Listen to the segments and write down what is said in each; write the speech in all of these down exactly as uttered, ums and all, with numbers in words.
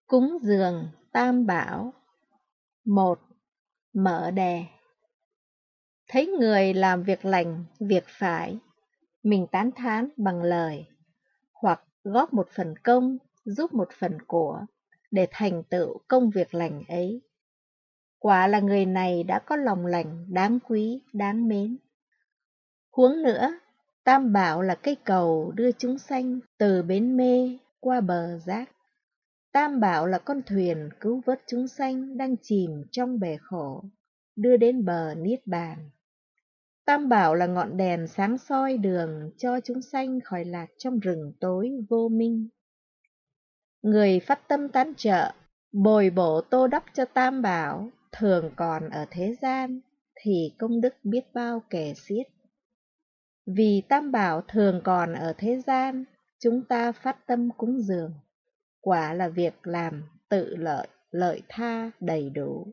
Cúng dường Tam Bảo. Một. Mở đề. Thấy người làm việc lành, việc phải, mình tán thán bằng lời, hoặc góp một phần công, giúp một phần của, để thành tựu công việc lành ấy. Quả là người này đã có lòng lành, đáng quý, đáng mến. Huống nữa, Tam Bảo là cây cầu đưa chúng sanh từ bến mê qua bờ giác. Tam Bảo là con thuyền cứu vớt chúng sanh đang chìm trong bể khổ, đưa đến bờ niết bàn. Tam Bảo là ngọn đèn sáng soi đường cho chúng sanh khỏi lạc trong rừng tối vô minh. Người phát tâm tán trợ, bồi bổ tô đắp cho Tam Bảo thường còn ở thế gian, thì công đức biết bao kể xiết. Vì Tam Bảo thường còn ở thế gian, chúng ta phát tâm cúng dường. Quả là việc làm tự lợi, lợi tha đầy đủ.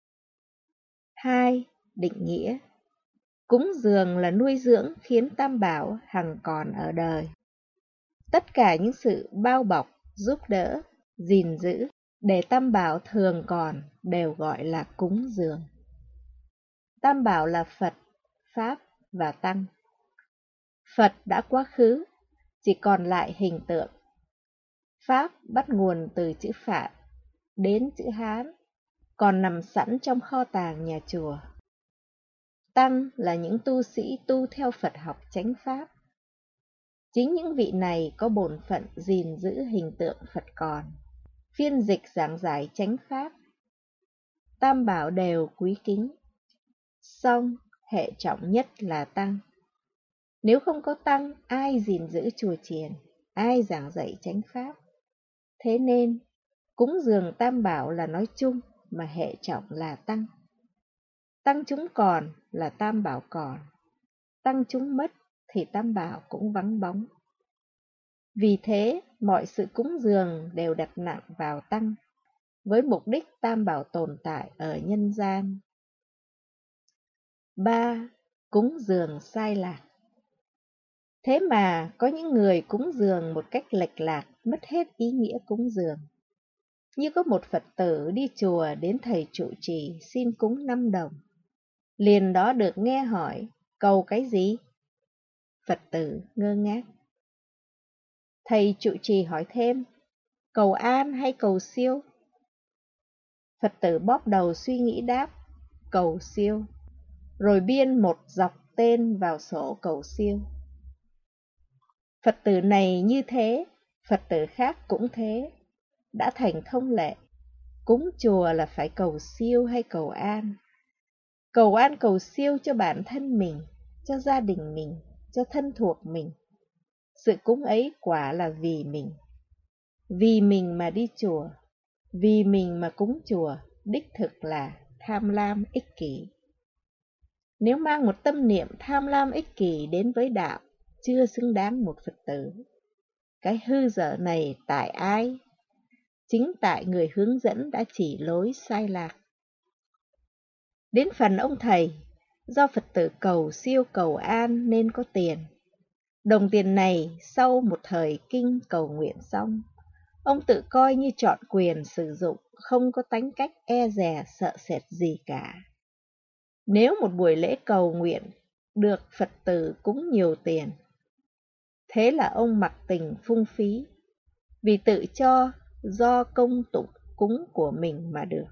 Hai. Định nghĩa. Cúng dường là nuôi dưỡng khiến Tam Bảo hằng còn ở đời. Tất cả những sự bao bọc, giúp đỡ, gìn giữ để Tam Bảo thường còn đều gọi là cúng dường. Tam Bảo là Phật, Pháp và Tăng. Phật đã quá khứ, chỉ còn lại hình tượng. Pháp bắt nguồn từ chữ Phạn đến chữ Hán, còn nằm sẵn trong kho tàng nhà chùa. Tăng là những tu sĩ tu theo Phật học chánh Pháp. Chính những vị này có bổn phận gìn giữ hình tượng Phật còn, phiên dịch giảng giải chánh Pháp. Tam Bảo đều quý kính, song hệ trọng nhất là Tăng. Nếu không có Tăng, ai gìn giữ chùa chiền, ai giảng dạy chánh Pháp? Thế nên, cúng dường Tam Bảo là nói chung, mà hệ trọng là Tăng. Tăng chúng còn là Tam Bảo còn, Tăng chúng mất thì Tam Bảo cũng vắng bóng. Vì thế, mọi sự cúng dường đều đặt nặng vào Tăng, với mục đích Tam Bảo tồn tại ở nhân gian. Ba. Cúng dường sai lạc. Thế mà có những người cúng dường một cách lệch lạc, mất hết ý nghĩa cúng dường. Như có một Phật tử đi chùa đến thầy trụ trì xin cúng năm đồng. Liền đó được nghe hỏi, cầu cái gì? Phật tử ngơ ngác. Thầy trụ trì hỏi thêm, cầu an hay cầu siêu? Phật tử bóp đầu suy nghĩ đáp, cầu siêu. Rồi biên một dọc tên vào sổ cầu siêu. Phật tử này như thế, Phật tử khác cũng thế. Đã thành thông lệ, cúng chùa là phải cầu siêu hay cầu an? Cầu an cầu siêu cho bản thân mình, cho gia đình mình, cho thân thuộc mình. Sự cúng ấy quả là vì mình. Vì mình mà đi chùa, vì mình mà cúng chùa, đích thực là tham lam ích kỷ. Nếu mang một tâm niệm tham lam ích kỷ đến với đạo, chưa xứng đáng một Phật tử. Cái hư dở này tại ai? Chính tại người hướng dẫn đã chỉ lối sai lạc. Đến phần ông thầy, do Phật tử cầu siêu cầu an nên có tiền. Đồng tiền này sau một thời kinh cầu nguyện xong, ông tự coi như trọn quyền sử dụng, không có tánh cách e dè sợ sệt gì cả. Nếu một buổi lễ cầu nguyện được Phật tử cúng nhiều tiền, thế là ông mặc tình phung phí, vì tự cho do công tụng cúng của mình mà được.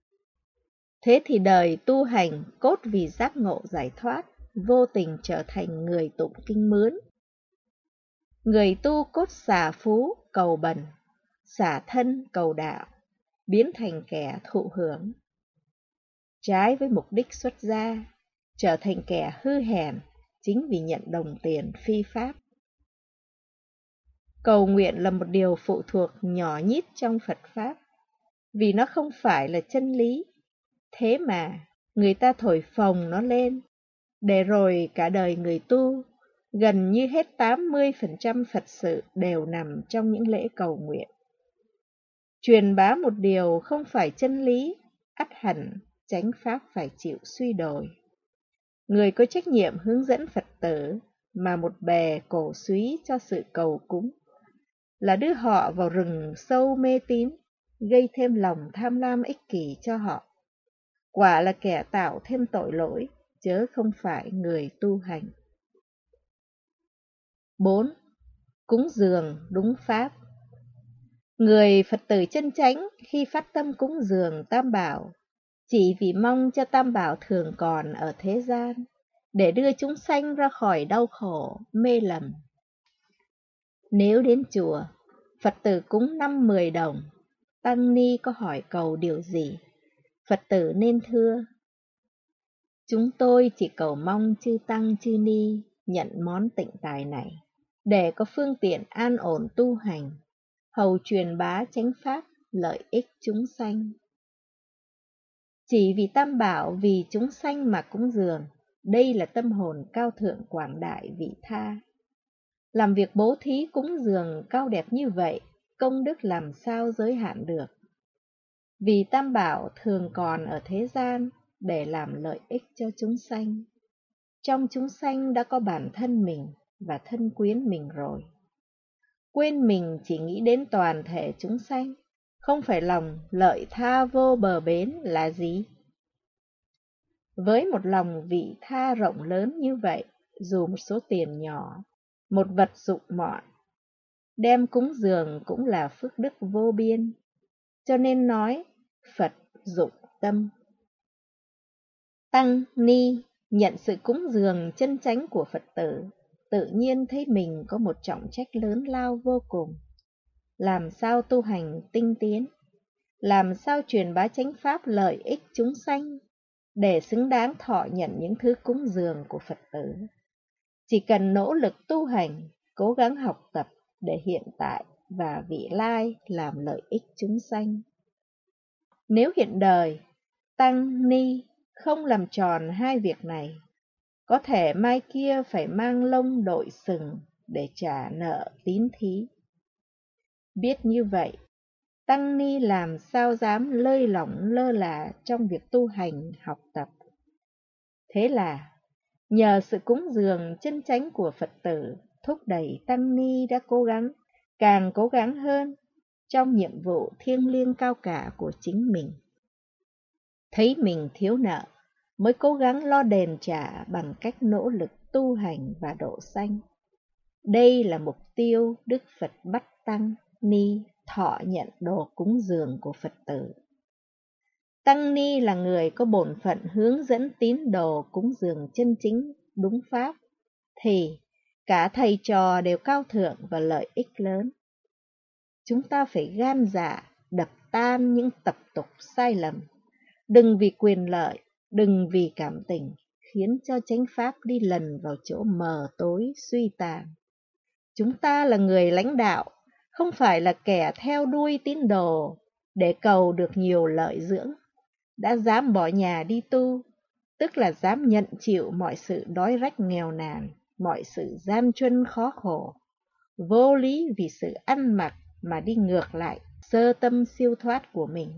Thế thì đời tu hành cốt vì giác ngộ giải thoát, vô tình trở thành người tụng kinh mướn. Người tu cốt xả phú cầu bần, xả thân cầu đạo, biến thành kẻ thụ hưởng. Trái với mục đích xuất gia, trở thành kẻ hư hèn chính vì nhận đồng tiền phi pháp. Cầu nguyện là một điều phụ thuộc nhỏ nhít trong Phật Pháp, vì nó không phải là chân lý. Thế mà người ta thổi phồng nó lên, để rồi cả đời người tu, gần như hết tám mươi phần trăm Phật sự đều nằm trong những lễ cầu nguyện. Truyền bá một điều không phải chân lý, ắt hẳn chánh Pháp phải chịu suy đồi. Người có trách nhiệm hướng dẫn Phật tử mà một bè cổ súy cho sự cầu cúng, là đưa họ vào rừng sâu mê tín, gây thêm lòng tham lam ích kỷ cho họ. Quả là kẻ tạo thêm tội lỗi, chớ không phải người tu hành. bốn. Cúng dường đúng pháp. Người Phật tử chân chánh khi phát tâm cúng dường Tam Bảo, chỉ vì mong cho Tam Bảo thường còn ở thế gian, để đưa chúng sanh ra khỏi đau khổ, mê lầm. Nếu đến chùa, Phật tử cúng năm mười đồng, tăng ni có hỏi cầu điều gì, Phật tử nên thưa: chúng tôi chỉ cầu mong chư tăng chư ni nhận món tịnh tài này, để có phương tiện an ổn tu hành, hầu truyền bá chánh pháp, lợi ích chúng sanh. Chỉ vì Tam Bảo, vì chúng sanh mà cúng dường, đây là tâm hồn cao thượng quảng đại vị tha. Làm việc bố thí cúng dường cao đẹp như vậy, công đức làm sao giới hạn được. Vì Tam Bảo thường còn ở thế gian để làm lợi ích cho chúng sanh. Trong chúng sanh đã có bản thân mình và thân quyến mình rồi. Quên mình chỉ nghĩ đến toàn thể chúng sanh, không phải lòng lợi tha vô bờ bến là gì? Với một lòng vị tha rộng lớn như vậy, dù một số tiền nhỏ, một vật dụng mọn, đem cúng dường cũng là phước đức vô biên. Cho nên nói Phật dụng tâm. Tăng ni nhận sự cúng dường chân chánh của Phật tử, tự nhiên thấy mình có một trọng trách lớn lao vô cùng. Làm sao tu hành tinh tiến, làm sao truyền bá chánh pháp lợi ích chúng sanh, để xứng đáng thọ nhận những thứ cúng dường của Phật tử. Chỉ cần nỗ lực tu hành, cố gắng học tập để hiện tại và vị lai làm lợi ích chúng sanh. Nếu hiện đời, tăng ni không làm tròn hai việc này, có thể mai kia phải mang lông đội sừng để trả nợ tín thí. Biết như vậy, tăng ni làm sao dám lơi lỏng lơ là trong việc tu hành học tập. Thế là, nhờ sự cúng dường chân chánh của Phật tử, thúc đẩy tăng ni đã cố gắng, càng cố gắng hơn trong nhiệm vụ thiêng liêng cao cả của chính mình. Thấy mình thiếu nợ, mới cố gắng lo đền trả bằng cách nỗ lực tu hành và độ sanh. Đây là mục tiêu Đức Phật bắt tăng ni thọ nhận đồ cúng dường của Phật tử. Tăng ni là người có bổn phận hướng dẫn tín đồ cúng dường chân chính đúng pháp, thì cả thầy trò đều cao thượng và lợi ích lớn. Chúng ta phải gan dạ đập tan những tập tục sai lầm, đừng vì quyền lợi, đừng vì cảm tình, khiến cho chánh pháp đi lần vào chỗ mờ tối suy tàn. Chúng ta là người lãnh đạo, không phải là kẻ theo đuôi tín đồ để cầu được nhiều lợi dưỡng. Đã dám bỏ nhà đi tu, tức là dám nhận chịu mọi sự đói rách nghèo nàn, mọi sự gian truân khó khổ, vô lý vì sự ăn mặc mà đi ngược lại sơ tâm siêu thoát của mình.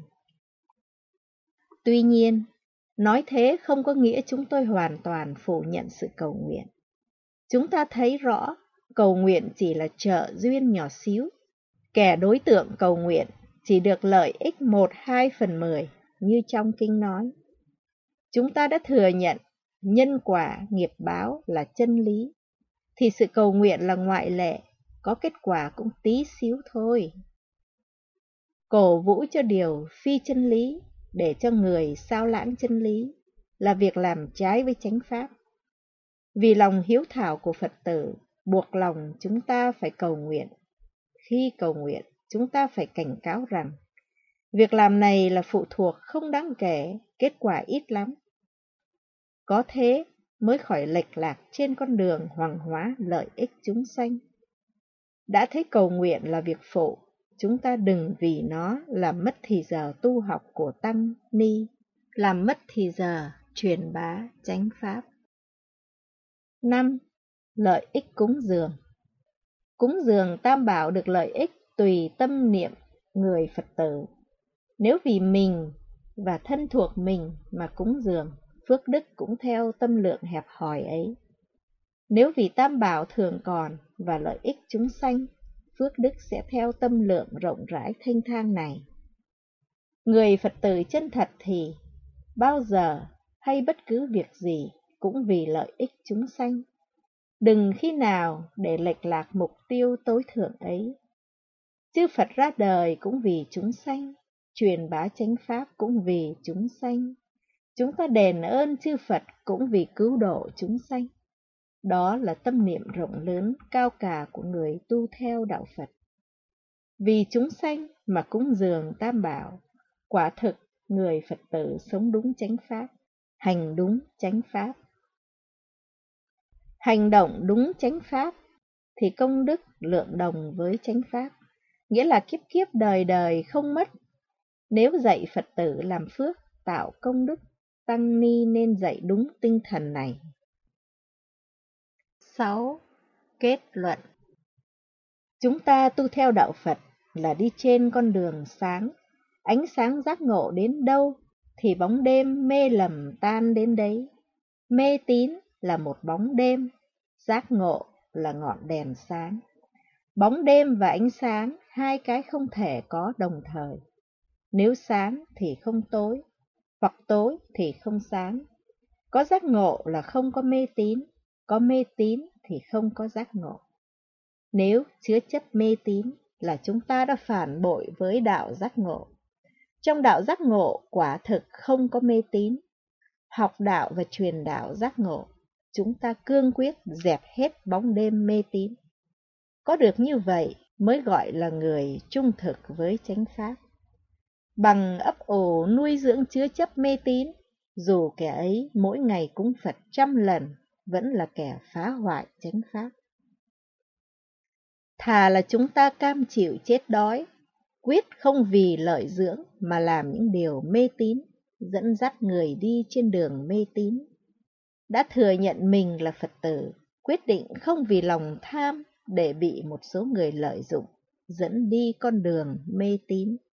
Tuy nhiên, nói thế không có nghĩa chúng tôi hoàn toàn phủ nhận sự cầu nguyện. Chúng ta thấy rõ, cầu nguyện chỉ là trợ duyên nhỏ xíu. Kẻ đối tượng cầu nguyện chỉ được lợi ích một hai phần mười, như trong kinh nói. Chúng ta đã thừa nhận nhân quả nghiệp báo là chân lý, thì sự cầu nguyện là ngoại lệ, có kết quả cũng tí xíu thôi. Cổ vũ cho điều phi chân lý, để cho người sao lãng chân lý, là việc làm trái với chánh pháp. Vì lòng hiếu thảo của Phật tử, buộc lòng chúng ta phải cầu nguyện. Khi cầu nguyện, chúng ta phải cảnh cáo rằng, việc làm này là phụ thuộc không đáng kể, kết quả ít lắm. Có thế mới khỏi lệch lạc trên con đường hoàng hóa lợi ích chúng sanh. Đã thấy cầu nguyện là việc phụ, chúng ta đừng vì nó làm mất thì giờ tu học của tăng ni, làm mất thì giờ truyền bá chánh pháp. năm. Lợi ích cúng dường. Cúng dường Tam Bảo được lợi ích tùy tâm niệm người Phật tử. Nếu vì mình và thân thuộc mình mà cúng dường, phước đức cũng theo tâm lượng hẹp hòi ấy. Nếu vì Tam Bảo thường còn và lợi ích chúng sanh, phước đức sẽ theo tâm lượng rộng rãi thanh thang này. Người Phật tử chân thật thì bao giờ hay bất cứ việc gì cũng vì lợi ích chúng sanh. Đừng khi nào để lệch lạc mục tiêu tối thượng ấy. Chư Phật ra đời cũng vì chúng sanh, truyền bá chánh pháp cũng vì chúng sanh. Chúng ta đền ơn chư Phật cũng vì cứu độ chúng sanh. Đó là tâm niệm rộng lớn cao cả của người tu theo đạo Phật. Vì chúng sanh mà cúng dường Tam Bảo, quả thực người Phật tử sống đúng chánh pháp, hành đúng chánh pháp. Hành động đúng chánh pháp thì công đức lượng đồng với chánh pháp, nghĩa là kiếp kiếp đời đời không mất. Nếu dạy Phật tử làm phước, tạo công đức, tăng ni nên dạy đúng tinh thần này. sáu. Kết luận. Chúng ta tu theo đạo Phật là đi trên con đường sáng, ánh sáng giác ngộ đến đâu thì bóng đêm mê lầm tan đến đấy. Mê tín là một bóng đêm, giác ngộ là ngọn đèn sáng. Bóng đêm và ánh sáng, hai cái không thể có đồng thời. Nếu sáng thì không tối, hoặc tối thì không sáng. Có giác ngộ là không có mê tín, có mê tín thì không có giác ngộ. Nếu chứa chấp mê tín là chúng ta đã phản bội với đạo giác ngộ. Trong đạo giác ngộ quả thực không có mê tín. Học đạo và truyền đạo giác ngộ, chúng ta cương quyết dẹp hết bóng đêm mê tín. Có được như vậy mới gọi là người trung thực với chánh pháp. Bằng ấp ủ nuôi dưỡng chứa chấp mê tín, dù kẻ ấy mỗi ngày cúng Phật trăm lần, vẫn là kẻ phá hoại chánh pháp. Thà là chúng ta cam chịu chết đói, quyết không vì lợi dưỡng mà làm những điều mê tín, dẫn dắt người đi trên đường mê tín. Đã thừa nhận mình là Phật tử, quyết định không vì lòng tham để bị một số người lợi dụng, dẫn đi con đường mê tín.